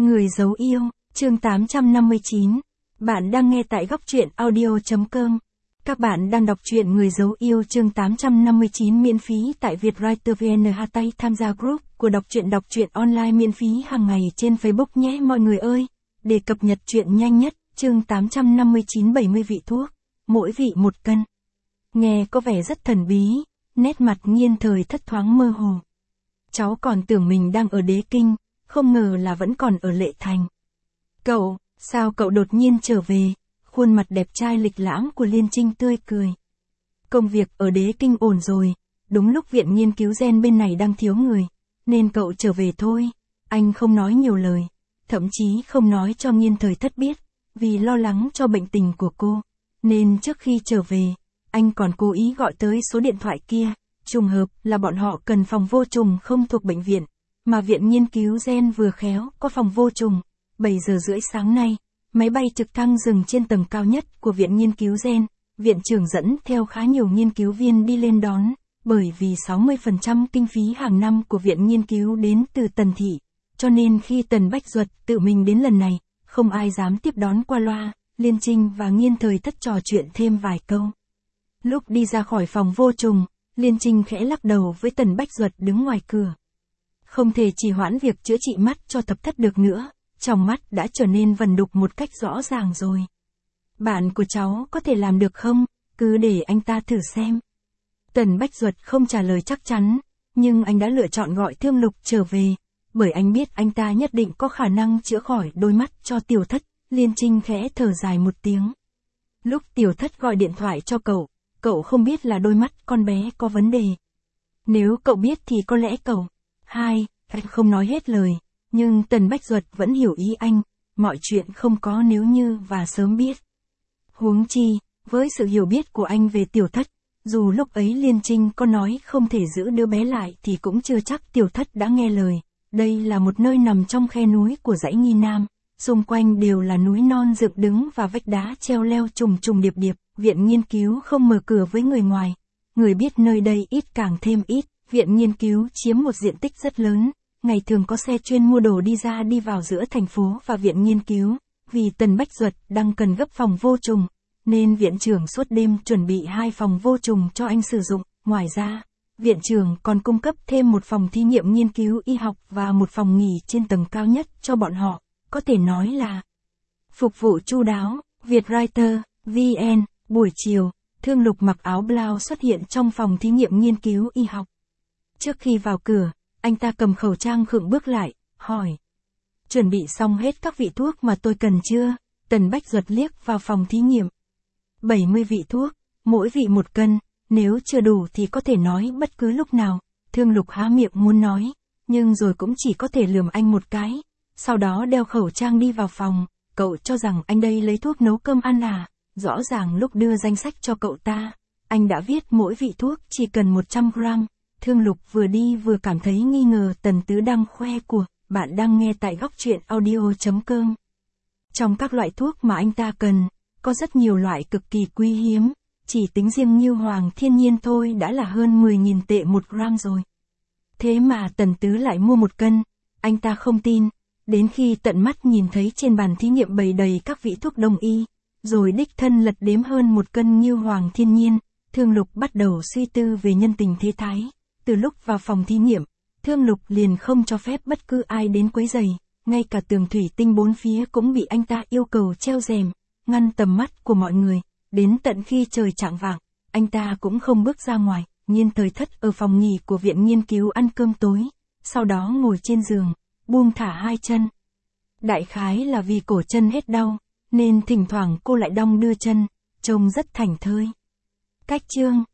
Người giấu yêu, chương 859. Bạn đang nghe tại góc truyện audio.com. Các bạn đang đọc truyện Người giấu yêu chương 859 miễn phí tại Vietwriter VN Hatay tham gia group của đọc truyện online miễn phí hàng ngày trên Facebook nhé mọi người ơi. Để cập nhật truyện nhanh nhất, chương 859 70 vị thuốc, mỗi vị 1 cân. Nghe có vẻ rất thần bí, nét mặt Nghiên Thời Thất thoáng mơ hồ. Cháu còn tưởng mình đang ở Đế Kinh, không ngờ là vẫn còn ở Lệ Thành. Cậu, sao cậu đột nhiên trở về? Khuôn mặt đẹp trai lịch lãm của Liên Trinh tươi cười. Công việc ở Đế Kinh ổn rồi, đúng lúc viện nghiên cứu gen bên này đang thiếu người, nên cậu trở về thôi. Anh không nói nhiều lời, thậm chí không nói cho Nghiên Thời Thất biết, vì lo lắng cho bệnh tình của cô. Nên trước khi trở về, anh còn cố ý gọi tới số điện thoại kia, trùng hợp là bọn họ cần phòng vô trùng không thuộc bệnh viện, mà viện nghiên cứu gen vừa khéo có phòng vô trùng. 7 giờ rưỡi sáng nay, máy bay trực thăng dừng trên tầng cao nhất của viện nghiên cứu gen, viện trưởng dẫn theo khá nhiều nghiên cứu viên đi lên đón, bởi vì 60% kinh phí hàng năm của viện nghiên cứu đến từ Tần Thị, cho nên khi Tần Bách Duật tự mình đến lần này, không ai dám tiếp đón qua loa. Liên Trinh và Nghiên Thời Thất trò chuyện thêm vài câu. Lúc đi ra khỏi phòng vô trùng, Liên Trinh khẽ lắc đầu với Tần Bách Duật đứng ngoài cửa. Không thể trì hoãn việc chữa trị mắt cho Thập Thất được nữa, trong mắt đã trở nên vần đục một cách rõ ràng rồi. Bạn của cháu có thể làm được không? Cứ để anh ta thử xem. Tần Bách Duật không trả lời chắc chắn, nhưng anh đã lựa chọn gọi Thương Lục trở về, bởi anh biết anh ta nhất định có khả năng chữa khỏi đôi mắt cho Tiểu Thất. Liên Trinh khẽ thở dài một tiếng. Lúc Tiểu Thất gọi điện thoại cho cậu không biết là đôi mắt con bé có vấn đề. Nếu cậu biết thì có lẽ cậu. Anh không nói hết lời, nhưng Tần Bách Duật vẫn hiểu ý anh, mọi chuyện không có nếu như và sớm biết. Huống chi, với sự hiểu biết của anh về Tiểu Thất, dù lúc ấy Liên Trinh có nói không thể giữ đứa bé lại thì cũng chưa chắc Tiểu Thất đã nghe lời. Đây là một nơi nằm trong khe núi của dãy Nghi Nam, xung quanh đều là núi non dựng đứng và vách đá treo leo trùng trùng điệp điệp. Viện nghiên cứu không mở cửa với người ngoài, người biết nơi đây ít càng thêm ít. Viện nghiên cứu chiếm một diện tích rất lớn, ngày thường có xe chuyên mua đồ đi ra đi vào giữa thành phố và viện nghiên cứu. Vì Tần Bách Duật đang cần gấp phòng vô trùng, nên viện trưởng suốt đêm chuẩn bị 2 phòng vô trùng cho anh sử dụng. Ngoài ra, viện trưởng còn cung cấp thêm một phòng thí nghiệm nghiên cứu y học và một phòng nghỉ trên tầng cao nhất cho bọn họ, có thể nói là phục vụ chu đáo. Vietwriter VN. Buổi chiều, Thương Lục mặc áo blau xuất hiện trong phòng thí nghiệm nghiên cứu y học. Trước khi vào cửa, anh ta cầm khẩu trang khựng bước lại, hỏi. Chuẩn bị xong hết các vị thuốc mà tôi cần chưa? Tần Bách Duật liếc vào phòng thí nghiệm. 70 vị thuốc, mỗi vị 1 cân, nếu chưa đủ thì có thể nói bất cứ lúc nào. Thương Lục há miệng muốn nói, nhưng rồi cũng chỉ có thể lườm anh một cái, sau đó đeo khẩu trang đi vào phòng. Cậu cho rằng anh đây lấy thuốc nấu cơm ăn à? Rõ ràng lúc đưa danh sách cho cậu ta, anh đã viết mỗi vị thuốc chỉ cần 100 gram. Thương Lục vừa đi vừa cảm thấy nghi ngờ Tần Tứ đang khoe của. Bạn đang nghe tại góc truyện audio.com. Trong các loại thuốc mà anh ta cần, có rất nhiều loại cực kỳ quý hiếm, chỉ tính riêng Ngưu Hoàng Thiên Nhiên thôi đã là hơn 10.000 tệ 1 gram rồi. Thế mà Tần Tứ lại mua 1 cân, anh ta không tin, đến khi tận mắt nhìn thấy trên bàn thí nghiệm bày đầy các vị thuốc đông y, rồi đích thân lật đếm hơn 1 cân Ngưu Hoàng Thiên Nhiên, Thương Lục bắt đầu suy tư về nhân tình thế thái. Từ lúc vào phòng thí nghiệm, Thương Lục liền không cho phép bất cứ ai đến quấy rầy, ngay cả tường thủy tinh 4 phía cũng bị anh ta yêu cầu treo rèm, ngăn tầm mắt của mọi người. Đến tận khi trời chạng vạng, anh ta cũng không bước ra ngoài. Nghiên Thời Thất ở phòng nghỉ của viện nghiên cứu ăn cơm tối, sau đó ngồi trên giường, buông thả 2 chân. Đại khái là vì cổ chân hết đau, nên thỉnh thoảng cô lại đong đưa chân, trông rất thảnh thơi. Cách chương